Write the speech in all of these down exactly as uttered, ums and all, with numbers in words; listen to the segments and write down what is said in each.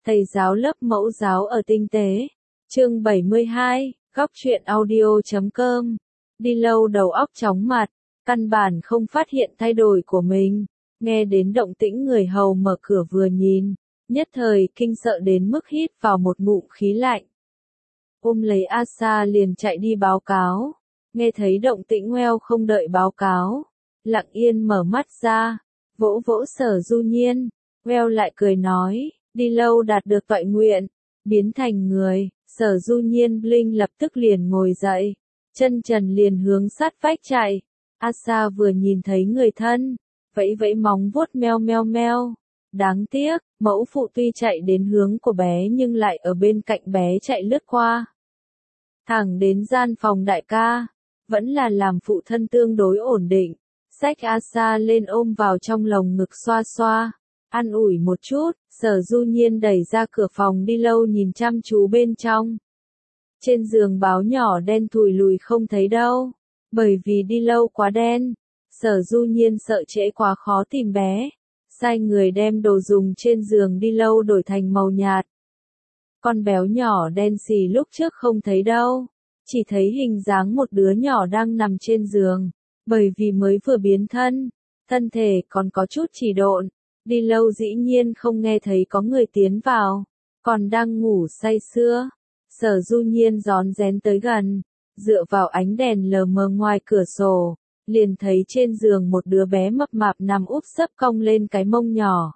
Thầy giáo lớp mẫu giáo ở tinh tế. Chương bảy mươi hai, góc truyện audio chấm com. Đi lâu đầu óc chóng mặt, căn bản không phát hiện thay đổi của mình. Nghe đến động tĩnh người hầu mở cửa vừa nhìn, nhất thời kinh sợ đến mức hít vào một ngụm khí lạnh. Ôm lấy Asa liền chạy đi báo cáo. Nghe thấy động tĩnh Well không đợi báo cáo, lặng yên mở mắt ra, vỗ vỗ Sở Du Nhiên. Well lại cười nói, đi lâu đạt được toại nguyện, biến thành người. Sở Du Nhiên Bling lập tức liền ngồi dậy, chân trần liền hướng sát vách chạy. Asa vừa nhìn thấy người thân, vẫy vẫy móng vuốt meo meo meo. Đáng tiếc, mẫu phụ tuy chạy đến hướng của bé nhưng lại ở bên cạnh bé chạy lướt qua. Thẳng đến gian phòng đại ca, vẫn là làm phụ thân tương đối ổn định, xách Asa lên ôm vào trong lồng ngực xoa xoa, an ủi một chút. Sở Du Nhiên đẩy ra cửa phòng đi lâu nhìn chăm chú bên trong. Trên giường báo nhỏ đen thùi lùi không thấy đâu, bởi vì đi lâu quá đen. Sở Du Nhiên sợ trễ quá khó tìm bé, sai người đem đồ dùng trên giường đi lâu đổi thành màu nhạt. Con béo nhỏ đen xì lúc trước không thấy đâu, chỉ thấy hình dáng một đứa nhỏ đang nằm trên giường, bởi vì mới vừa biến thân, thân thể còn có chút chỉ độn. Đi lâu dĩ nhiên không nghe thấy có người tiến vào, còn đang ngủ say sưa. Sở Du Nhiên rón rén tới gần, dựa vào ánh đèn lờ mờ ngoài cửa sổ, liền thấy trên giường một đứa bé mập mạp nằm úp sấp cong lên cái mông nhỏ.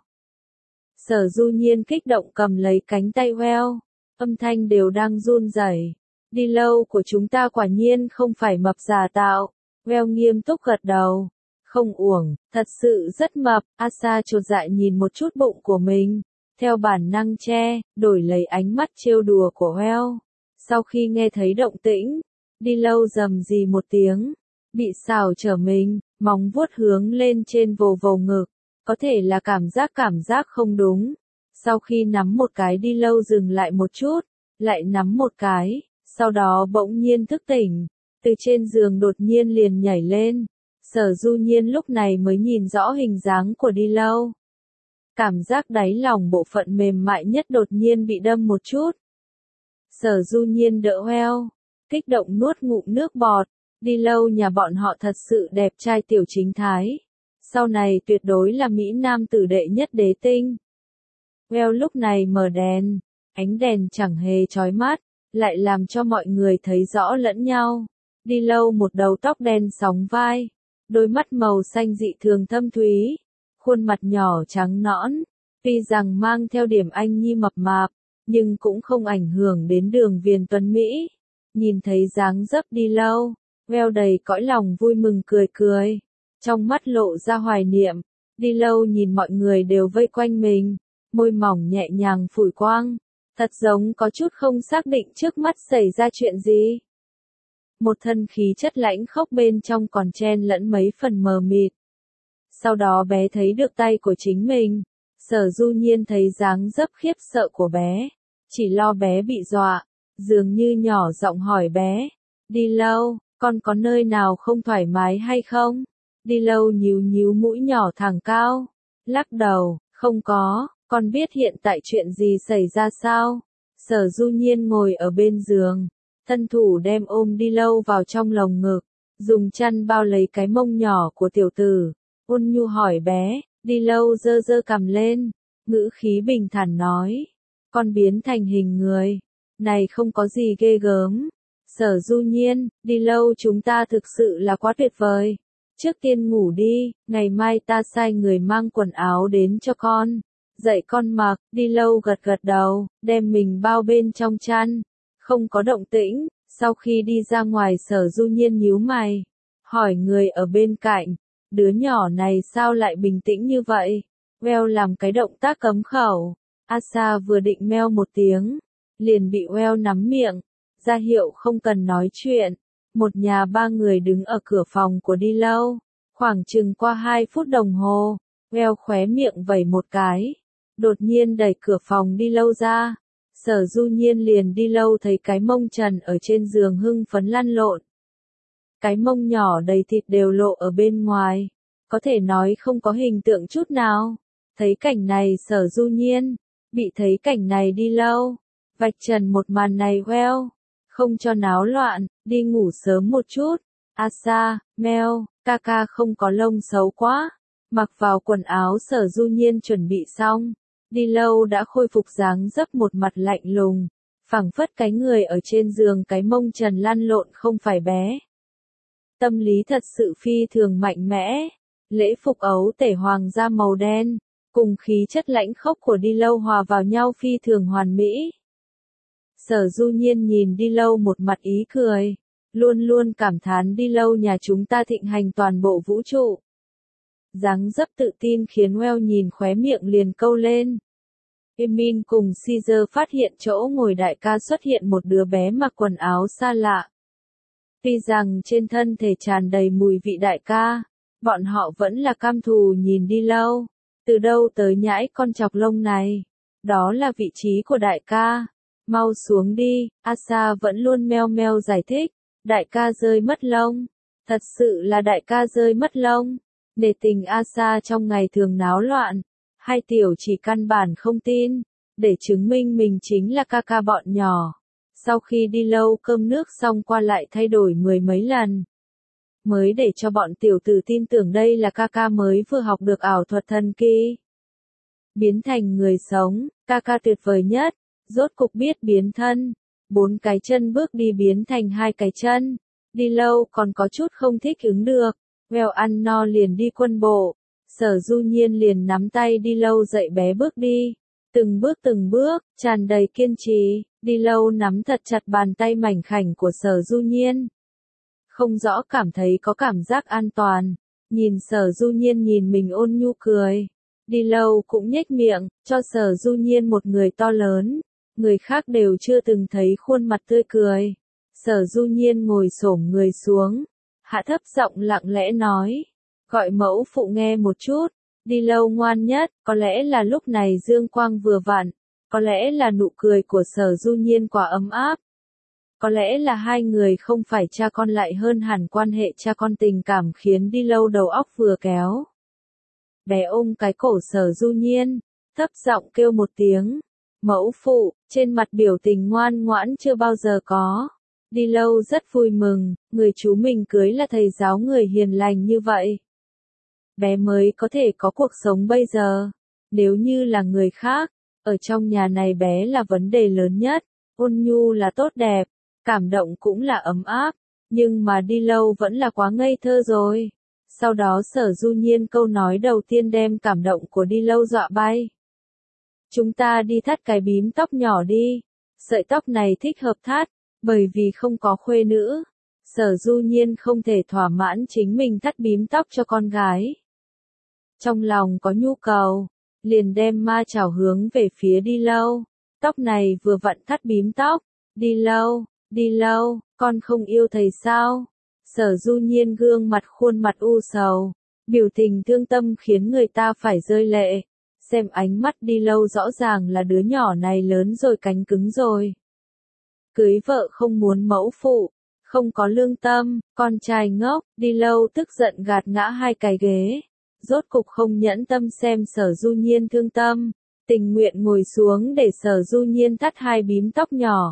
Sở Du Nhiên kích động cầm lấy cánh tay Well, âm thanh đều đang run rẩy. Đi lâu của chúng ta quả nhiên không phải mập giả tạo. Well nghiêm túc gật đầu. Không uổng, thật sự rất mập. Asa chột dạ nhìn một chút bụng của mình, theo bản năng che, đổi lấy ánh mắt trêu đùa của Well. Sau khi nghe thấy động tĩnh, đi lâu rầm rì một tiếng, bị xào trở mình, móng vuốt hướng lên trên vồ vồ ngực, có thể là cảm giác cảm giác không đúng. Sau khi nắm một cái đi lâu dừng lại một chút, lại nắm một cái, sau đó bỗng nhiên thức tỉnh, từ trên giường đột nhiên liền nhảy lên. Sở Du Nhiên lúc này mới nhìn rõ hình dáng của đi lâu. Cảm giác đáy lòng bộ phận mềm mại nhất đột nhiên bị đâm một chút. Sở Du Nhiên đỡ Well, kích động nuốt ngụm nước bọt. Đi lâu nhà bọn họ thật sự đẹp trai tiểu chính thái. Sau này tuyệt đối là Mỹ Nam tử đệ nhất đế tinh. Well lúc này mở đèn, ánh đèn chẳng hề chói mắt, lại làm cho mọi người thấy rõ lẫn nhau. Đi lâu một đầu tóc đen sóng vai, đôi mắt màu xanh dị thường thâm thúy, khuôn mặt nhỏ trắng nõn, tuy rằng mang theo điểm anh nhi mập mạp, nhưng cũng không ảnh hưởng đến đường viền tuấn Mỹ. Nhìn thấy dáng dấp đi lâu, Well đầy cõi lòng vui mừng cười cười, trong mắt lộ ra hoài niệm. Đi lâu nhìn mọi người đều vây quanh mình, môi mỏng nhẹ nhàng phủi quang, thật giống có chút không xác định trước mắt xảy ra chuyện gì. Một thân khí chất lãnh khốc bên trong còn chen lẫn mấy phần mờ mịt. Sau đó bé thấy được tay của chính mình, Sở Du Nhiên thấy dáng dấp khiếp sợ của bé, chỉ lo bé bị dọa, dường như nhỏ giọng hỏi bé, đi lâu, con có nơi nào không thoải mái hay không? Đi lâu nhíu nhíu mũi nhỏ thẳng cao, lắc đầu, không có, con biết hiện tại chuyện gì xảy ra sao? Sở Du Nhiên ngồi ở bên giường, thân thủ đem ôm đi lâu vào trong lồng ngực, dùng chăn bao lấy cái mông nhỏ của tiểu tử, ôn nhu hỏi bé. Đi lâu giơ giơ cằm lên, ngữ khí bình thản nói, con biến thành hình người, này không có gì ghê gớm. Sở Du Nhiên, đi lâu chúng ta thực sự là quá tuyệt vời. Trước tiên ngủ đi, ngày mai ta sai người mang quần áo đến cho con, dạy con mặc. Đi lâu gật gật đầu, đem mình bao bên trong chăn, không có động tĩnh. Sau khi đi ra ngoài Sở Du Nhiên nhíu mày, hỏi người ở bên cạnh, đứa nhỏ này sao lại bình tĩnh như vậy? Well làm cái động tác cấm khẩu, Asa vừa định meo một tiếng, liền bị Well nắm miệng, ra hiệu không cần nói chuyện. Một nhà ba người đứng ở cửa phòng của đi lâu, khoảng chừng qua hai phút đồng hồ, Well khóe miệng vẩy một cái, đột nhiên đẩy cửa phòng đi lâu ra. Sở Du Nhiên liền đi lâu thấy cái mông trần ở trên giường hưng phấn lăn lộn. Cái mông nhỏ đầy thịt đều lộ ở bên ngoài, có thể nói không có hình tượng chút nào. Thấy cảnh này Sở Du Nhiên, Bị thấy cảnh này đi lâu, vạch trần một màn này well, không cho náo loạn, đi ngủ sớm một chút. Asa, Mel, ca ca không có lông xấu quá. Mặc vào quần áo Sở Du Nhiên chuẩn bị xong, đi lâu đã khôi phục dáng dấp một mặt lạnh lùng, phảng phất cái người ở trên giường cái mông trần lăn lộn không phải bé. Tâm lý thật sự phi thường mạnh mẽ, lễ phục ấu tể hoàng da màu đen, cùng khí chất lãnh khốc của đi lâu hòa vào nhau phi thường hoàn mỹ. Sở Du Nhiên nhìn đi lâu một mặt ý cười, luôn luôn cảm thán đi lâu nhà chúng ta thịnh hành toàn bộ vũ trụ. Dáng dấp tự tin khiến Well nhìn khóe miệng liền câu lên. Emin cùng Caesar phát hiện chỗ ngồi đại ca xuất hiện một đứa bé mặc quần áo xa lạ. Tuy rằng trên thân thể tràn đầy mùi vị đại ca, bọn họ vẫn là cam thù nhìn đi lâu. Từ đâu tới nhãi con chọc lông này? Đó là vị trí của đại ca. Mau xuống đi, Asa vẫn luôn meo meo giải thích. Đại ca rơi mất lông. Thật sự là đại ca rơi mất lông. Nể tình Asa trong ngày thường náo loạn. Hai tiểu chỉ căn bản không tin. Để chứng minh mình chính là ca ca bọn nhỏ. Sau khi đi lâu cơm nước xong qua lại thay đổi mười mấy lần. Mới để cho bọn tiểu tử tin tưởng đây là ca ca mới vừa học được ảo thuật thần kỳ. Biến thành người sống, ca ca tuyệt vời nhất, rốt cục biết biến thân. Bốn cái chân bước đi biến thành hai cái chân. Đi lâu còn có chút không thích ứng được. Well ăn no liền đi quân bộ. Sở Du Nhiên liền nắm tay đi lâu dậy bé bước đi. Từng bước từng bước, tràn đầy kiên trì, đi lâu nắm thật chặt bàn tay mảnh khảnh của Sở Du Nhiên. Không rõ cảm thấy có cảm giác an toàn. Nhìn Sở Du Nhiên nhìn mình ôn nhu cười. Đi lâu cũng nhếch miệng, cho Sở Du Nhiên một người to lớn. Người khác đều chưa từng thấy khuôn mặt tươi cười. Sở Du Nhiên ngồi xổm người xuống. Hạ thấp giọng lặng lẽ nói. Gọi mẫu phụ nghe một chút. Đi lâu ngoan nhất, có lẽ là lúc này dương quang vừa vặn. Có lẽ là nụ cười của Sở Du Nhiên quả ấm áp. Có lẽ là hai người không phải cha con lại hơn hẳn quan hệ cha con tình cảm khiến đi lâu đầu óc vừa kéo. Bé ôm cái cổ Sở Du Nhiên, thấp giọng kêu một tiếng. Mẫu phụ, trên mặt biểu tình ngoan ngoãn chưa bao giờ có. Đi lâu rất vui mừng, người chú mình cưới là thầy giáo người hiền lành như vậy. Bé mới có thể có cuộc sống bây giờ. Nếu như là người khác, ở trong nhà này bé là vấn đề lớn nhất. Ôn nhu là tốt đẹp, cảm động cũng là ấm áp, nhưng mà đi lâu vẫn là quá ngây thơ rồi. Sau đó Sở Du Nhiên câu nói đầu tiên đem cảm động của đi lâu dọa bay. Chúng ta đi thắt cái bím tóc nhỏ đi. Sợi tóc này thích hợp thắt, bởi vì không có khuê nữ. Sở Du Nhiên không thể thỏa mãn chính mình thắt bím tóc cho con gái. Trong lòng có nhu cầu, liền đem ma chảo hướng về phía đi lâu. Tóc này vừa vặn thắt bím tóc. Đi lâu, đi lâu, con không yêu thầy sao? Sở Du Nhiên gương mặt khuôn mặt u sầu, biểu tình thương tâm khiến người ta phải rơi lệ. Xem ánh mắt đi lâu rõ ràng là đứa nhỏ này lớn rồi cánh cứng rồi. Cưới vợ không muốn mẫu phụ, không có lương tâm, con trai ngốc, đi lâu tức giận gạt ngã hai cái ghế. Rốt cục không nhẫn tâm xem Sở Du Nhiên thương tâm, tình nguyện ngồi xuống để Sở Du Nhiên thắt hai bím tóc nhỏ.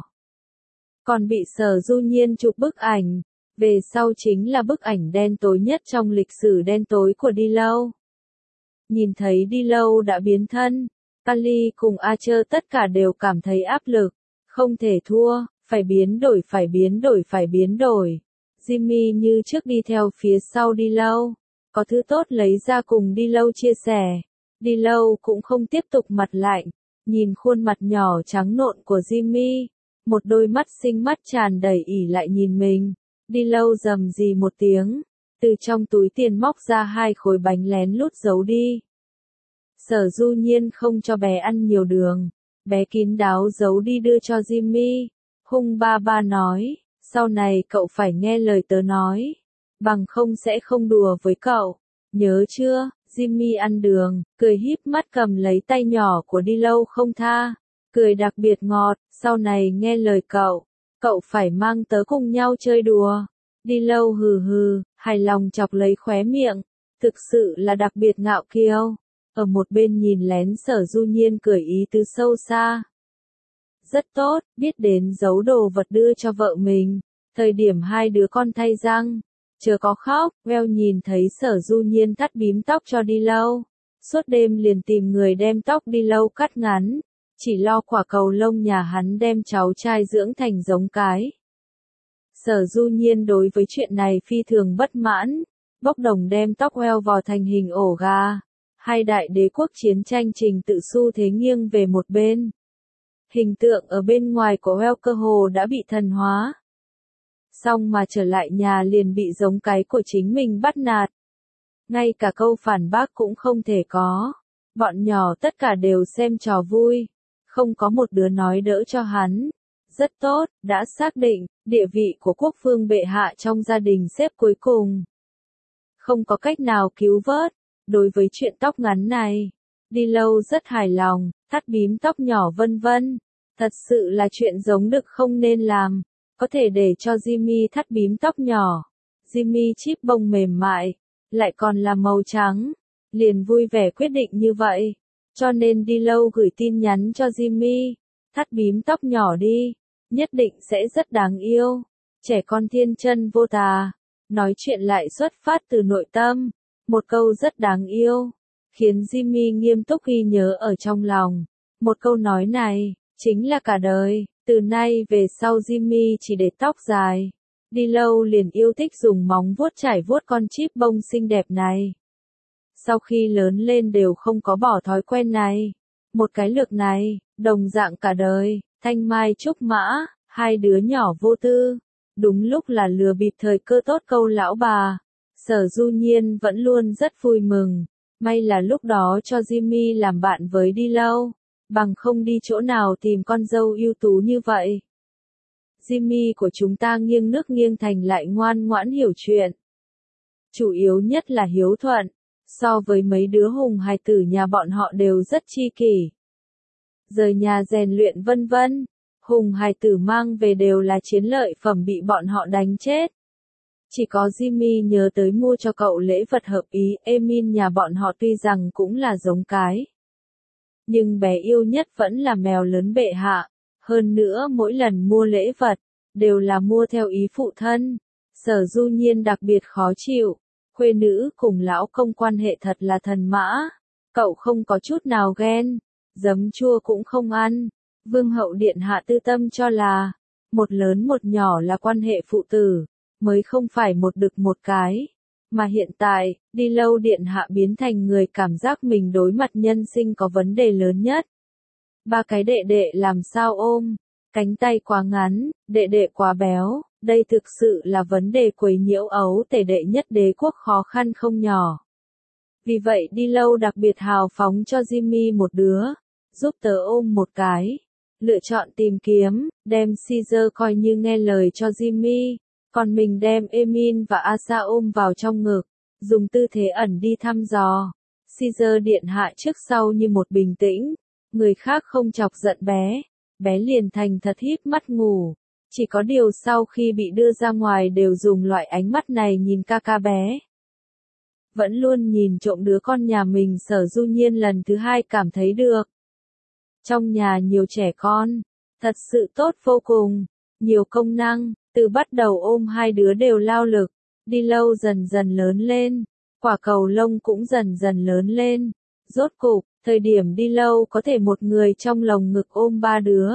Còn bị Sở Du Nhiên chụp bức ảnh, về sau chính là bức ảnh đen tối nhất trong lịch sử đen tối của đi lâu. Nhìn thấy đi lâu đã biến thân, Kali cùng Archer tất cả đều cảm thấy áp lực, không thể thua, phải biến đổi phải biến đổi phải biến đổi. Jimmy như trước đi theo phía sau đi lâu, có thứ tốt lấy ra cùng đi lâu chia sẻ. Đi lâu cũng không tiếp tục mặt lạnh, nhìn khuôn mặt nhỏ trắng nộn của Jimmy, một đôi mắt xinh mắt tràn đầy ỉ lại nhìn mình. Đi lâu rầm rì một tiếng, từ trong túi tiền móc ra hai khối bánh lén lút giấu đi. Sở Du Nhiên không cho bé ăn nhiều đường, bé kín đáo giấu đi đưa cho Jimmy. Hung ba ba nói, sau này cậu phải nghe lời tớ nói, bằng không sẽ không đùa với cậu, nhớ chưa? Jimmy ăn đường, cười híp mắt cầm lấy tay nhỏ của đi lâu không tha, cười đặc biệt ngọt, sau này nghe lời cậu, cậu phải mang tớ cùng nhau chơi đùa. Đi lâu hừ hừ, hài lòng chọc lấy khóe miệng, thực sự là đặc biệt ngạo kiêu. ở một bên nhìn lén Sở Du Nhiên cười ý tứ sâu xa. Rất tốt, biết đến giấu đồ vật đưa cho vợ mình, thời điểm hai đứa con thay răng, chưa có khóc, Well nhìn thấy Sở Du Nhiên thắt bím tóc cho đi lâu, suốt đêm liền tìm người đem tóc đi lâu cắt ngắn, chỉ lo quả cầu lông nhà hắn đem cháu trai dưỡng thành giống cái. Sở Du Nhiên đối với chuyện này phi thường bất mãn, bốc đồng đem tóc Well vò thành hình ổ gà, hai đại đế quốc chiến tranh trình tự xu thế nghiêng về một bên. Hình tượng ở bên ngoài của Well cơ hồ đã bị thần hóa. Xong mà trở lại nhà liền bị giống cái của chính mình bắt nạt. Ngay cả câu phản bác cũng không thể có. Bọn nhỏ tất cả đều xem trò vui. Không có một đứa nói đỡ cho hắn. Rất tốt, đã xác định, địa vị của quốc phương bệ hạ trong gia đình xếp cuối cùng. Không có cách nào cứu vớt. Đối với chuyện tóc ngắn này, đi lâu rất hài lòng, thắt bím tóc nhỏ vân vân. Thật sự là chuyện giống được không nên làm. Có thể để cho Jimmy thắt bím tóc nhỏ. Jimmy chip bông mềm mại, lại còn là màu trắng. Liền vui vẻ quyết định như vậy. Cho nên đi lâu gửi tin nhắn cho Jimmy. Thắt bím tóc nhỏ đi. Nhất định sẽ rất đáng yêu. Trẻ con thiên chân vô tà. Nói chuyện lại xuất phát từ nội tâm. Một câu rất đáng yêu. Khiến Jimmy nghiêm túc ghi nhớ ở trong lòng. Một câu nói này, chính là cả đời. Từ nay về sau Jimmy chỉ để tóc dài. Đi lâu liền yêu thích dùng móng vuốt chải vuốt con chip bông xinh đẹp này. Sau khi lớn lên đều không có bỏ thói quen này. Một cái lược này, đồng dạng cả đời, thanh mai trúc mã, hai đứa nhỏ vô tư. Đúng lúc là lừa bịp thời cơ tốt câu lão bà. Sở Du Nhiên vẫn luôn rất vui mừng. May là lúc đó cho Jimmy làm bạn với đi lâu. Bằng không đi chỗ nào tìm con dâu ưu tú như vậy. Jimmy của chúng ta nghiêng nước nghiêng thành lại ngoan ngoãn hiểu chuyện. Chủ yếu nhất là hiếu thuận. So với mấy đứa hùng hài tử nhà bọn họ đều rất chi kỷ. Rời nhà rèn luyện vân vân. Hùng hài tử mang về đều là chiến lợi phẩm bị bọn họ đánh chết. Chỉ có Jimmy nhớ tới mua cho cậu lễ vật hợp ý. Emin nhà bọn họ tuy rằng cũng là giống cái. Nhưng bé yêu nhất vẫn là mèo lớn bệ hạ. Hơn nữa mỗi lần mua lễ vật, đều là mua theo ý phụ thân. Sở Du Nhiên đặc biệt khó chịu. Khuê nữ cùng lão công quan hệ thật là thần mã. Cậu không có chút nào ghen. Giấm chua cũng không ăn. Vương hậu điện hạ tư tâm cho là, một lớn một nhỏ là quan hệ phụ tử, mới không phải một đực một cái. Mà hiện tại, đi lâu điện hạ biến thành người cảm giác mình đối mặt nhân sinh có vấn đề lớn nhất. Ba cái đệ đệ làm sao ôm, cánh tay quá ngắn, đệ đệ quá béo, đây thực sự là vấn đề quấy nhiễu ấu tể đệ nhất đế quốc khó khăn không nhỏ. Vì vậy đi lâu đặc biệt hào phóng cho Jimmy một đứa, giúp tớ ôm một cái. Lựa chọn tìm kiếm, đem Caesar coi như nghe lời cho Jimmy, còn mình đem Emin và Asa ôm vào trong ngực, dùng tư thế ẩn đi thăm dò. Caesar điện hạ trước sau như một bình tĩnh, người khác không chọc giận bé, bé liền thành thật híp mắt ngủ. Chỉ có điều sau khi bị đưa ra ngoài đều dùng loại ánh mắt này nhìn ca ca bé. Vẫn luôn nhìn trộm đứa con nhà mình. Sở Du Nhiên lần thứ hai cảm thấy được. Trong nhà nhiều trẻ con, thật sự tốt vô cùng, nhiều công năng, từ bắt đầu ôm hai đứa đều lao lực, đi lâu dần dần lớn lên, quả cầu lông cũng dần dần lớn lên, rốt cục, thời điểm đi lâu có thể một người trong lồng ngực ôm ba đứa.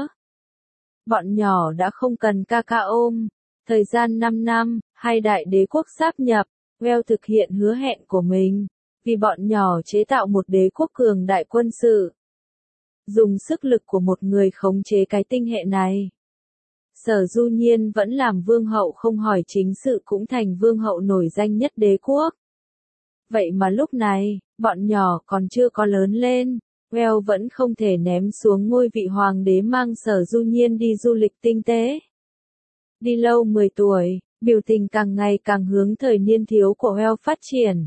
Bọn nhỏ đã không cần ca ca ôm, thời gian năm năm, hai đại đế quốc sáp nhập, Well thực hiện hứa hẹn của mình, vì bọn nhỏ chế tạo một đế quốc cường đại quân sự. Dùng sức lực của một người khống chế cái tinh hệ này. Sở Du Nhiên vẫn làm vương hậu không hỏi chính sự cũng thành vương hậu nổi danh nhất đế quốc. Vậy mà lúc này, bọn nhỏ còn chưa có lớn lên, Well vẫn không thể ném xuống ngôi vị hoàng đế mang Sở Du Nhiên đi du lịch tinh tế. Đi lâu mười tuổi, biểu tình càng ngày càng hướng thời niên thiếu của Well phát triển.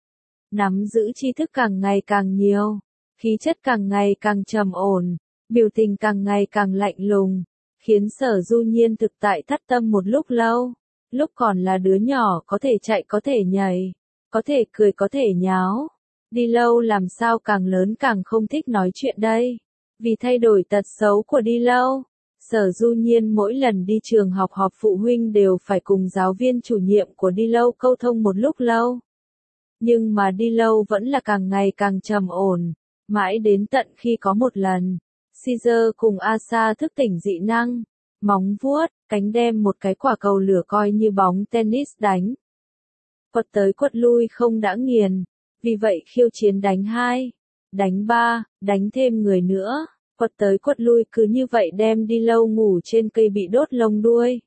Nắm giữ tri thức càng ngày càng nhiều. Khí chất càng ngày càng trầm ổn, biểu tình càng ngày càng lạnh lùng, khiến Sở Du Nhiên thực tại thất tâm một lúc lâu. Lúc còn là đứa nhỏ có thể chạy có thể nhảy, có thể cười có thể nháo. Đi lâu làm sao càng lớn càng không thích nói chuyện đây. Vì thay đổi tật xấu của đi lâu, Sở Du Nhiên mỗi lần đi trường học họp phụ huynh đều phải cùng giáo viên chủ nhiệm của đi lâu câu thông một lúc lâu. Nhưng mà đi lâu vẫn là càng ngày càng trầm ổn, mãi đến tận khi có một lần, Caesar cùng Asa thức tỉnh dị năng, móng vuốt, cánh đem một cái quả cầu lửa coi như bóng tennis đánh. Quật tới quật lui không đã nghiền, vì vậy khiêu chiến đánh hai, đánh ba, đánh thêm người nữa, quật tới quật lui cứ như vậy đem đi lâu ngủ trên cây bị đốt lông đuôi.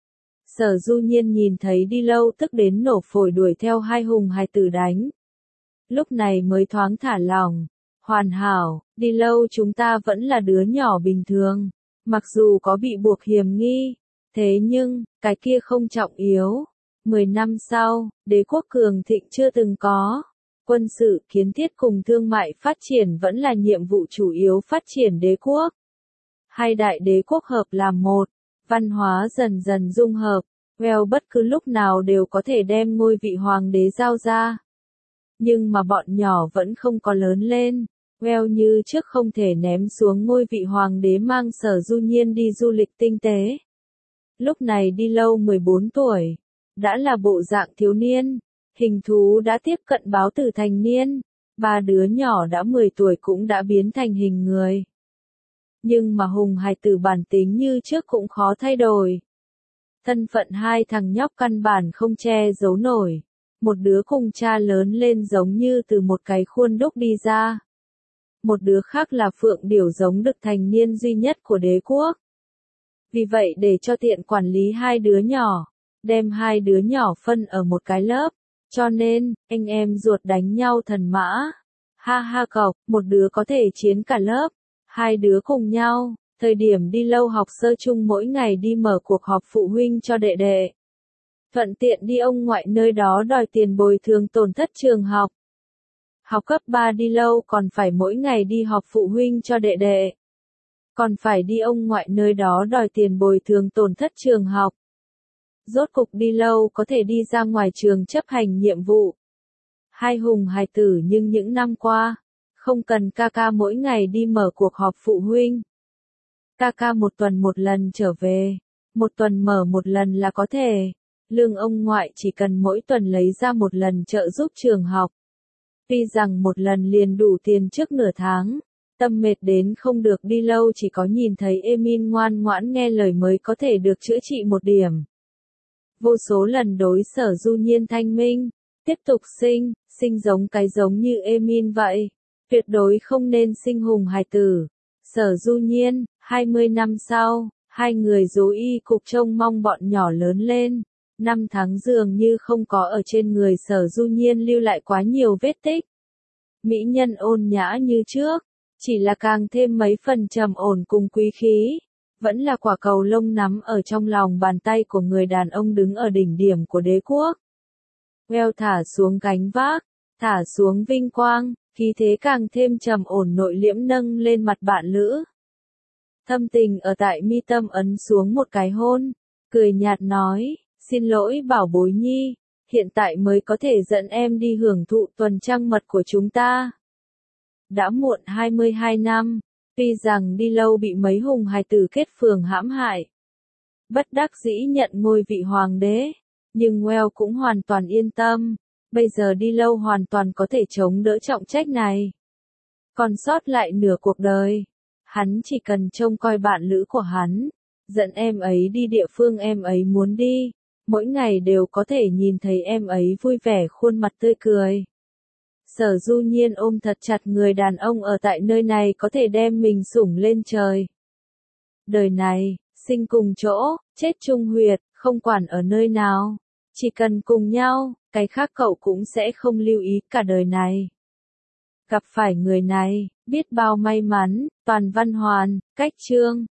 Sở Du Nhiên nhìn thấy đi lâu tức đến nổ phổi đuổi theo hai hùng hài tử đánh. Lúc này mới thoáng thả lỏng, hoàn hảo, đi lâu chúng ta vẫn là đứa nhỏ bình thường, mặc dù có bị buộc hiểm nghi, thế nhưng, cái kia không trọng yếu. Mười năm sau, đế quốc cường thịnh chưa từng có. Quân sự, kiến thiết cùng thương mại phát triển vẫn là nhiệm vụ chủ yếu phát triển đế quốc. Hai đại đế quốc hợp làm một, văn hóa dần dần dung hợp, Well bất cứ lúc nào đều có thể đem ngôi vị hoàng đế giao ra. Nhưng mà bọn nhỏ vẫn không có lớn lên, Well như trước không thể ném xuống ngôi vị hoàng đế mang Sở Du Nhiên đi du lịch tinh tế. Lúc này đi lâu mười bốn tuổi, đã là bộ dạng thiếu niên, hình thú đã tiếp cận báo tử thành niên, ba đứa nhỏ đã mười tuổi cũng đã biến thành hình người. Nhưng mà hùng hài tử bản tính như trước cũng khó thay đổi. Thân phận hai thằng nhóc căn bản không che giấu nổi, một đứa cùng cha lớn lên giống như từ một cái khuôn đúc đi ra. Một đứa khác là phượng điểu giống được thành niên duy nhất của đế quốc. Vì vậy để cho tiện quản lý hai đứa nhỏ, đem hai đứa nhỏ phân ở một cái lớp, cho nên, anh em ruột đánh nhau thần mã. Ha ha cọc, một đứa có thể chiến cả lớp, hai đứa cùng nhau, thời điểm đi lâu học sơ chung mỗi ngày đi mở cuộc họp phụ huynh cho đệ đệ. Thuận tiện đi ông ngoại nơi đó đòi tiền bồi thường tổn thất trường học. Học cấp ba đi lâu còn phải mỗi ngày đi họp phụ huynh cho đệ đệ. Còn phải đi ông ngoại nơi đó đòi tiền bồi thường tổn thất trường học. Rốt cục đi lâu có thể đi ra ngoài trường chấp hành nhiệm vụ. Hai hùng hài tử nhưng những năm qua, không cần ca ca mỗi ngày đi mở cuộc họp phụ huynh. Ca ca một tuần một lần trở về, một tuần mở một lần là có thể. Lương ông ngoại chỉ cần mỗi tuần lấy ra một lần trợ giúp trường học. Tuy rằng một lần liền đủ tiền trước nửa tháng, tâm mệt đến không được đi lâu chỉ có nhìn thấy Emin ngoan ngoãn nghe lời mới có thể được chữa trị một điểm. Vô số lần đối Sở Du Nhiên thanh minh, tiếp tục sinh, sinh giống cái giống như Emin vậy, tuyệt đối không nên sinh hùng hài tử. Sở Du Nhiên, hai mươi năm sau, hai người dối y cục trông mong bọn nhỏ lớn lên, năm tháng dường như không có ở trên người Sở Du Nhiên lưu lại quá nhiều vết tích. Mỹ nhân ôn nhã như trước, chỉ là càng thêm mấy phần trầm ổn cùng quý khí. Vẫn là quả cầu lông nắm ở trong lòng bàn tay của người đàn ông đứng ở đỉnh điểm của đế quốc. Well thả xuống gánh vác, thả xuống vinh quang, khí thế càng thêm trầm ổn nội liễm nâng lên mặt bạn lữ. Thâm tình ở tại mi tâm ấn xuống một cái hôn, cười nhạt nói, xin lỗi bảo bối nhi, hiện tại mới có thể dẫn em đi hưởng thụ tuần trăng mật của chúng ta. Đã muộn hai mươi hai năm. Tuy rằng đi lâu bị mấy hùng hài tử kết phường hãm hại, bất đắc dĩ nhận ngôi vị hoàng đế, nhưng Well cũng hoàn toàn yên tâm, bây giờ đi lâu hoàn toàn có thể chống đỡ trọng trách này. Còn sót lại nửa cuộc đời, hắn chỉ cần trông coi bạn lữ của hắn, dẫn em ấy đi địa phương em ấy muốn đi, mỗi ngày đều có thể nhìn thấy em ấy vui vẻ khuôn mặt tươi cười. Sở Du Nhiên ôm thật chặt người đàn ông ở tại nơi này có thể đem mình sủng lên trời. Đời này, sinh cùng chỗ, chết chung huyệt, không quản ở nơi nào. Chỉ cần cùng nhau, cái khác cậu cũng sẽ không lưu ý cả đời này. Gặp phải người này, biết bao may mắn, toàn văn hoàn, cách chương.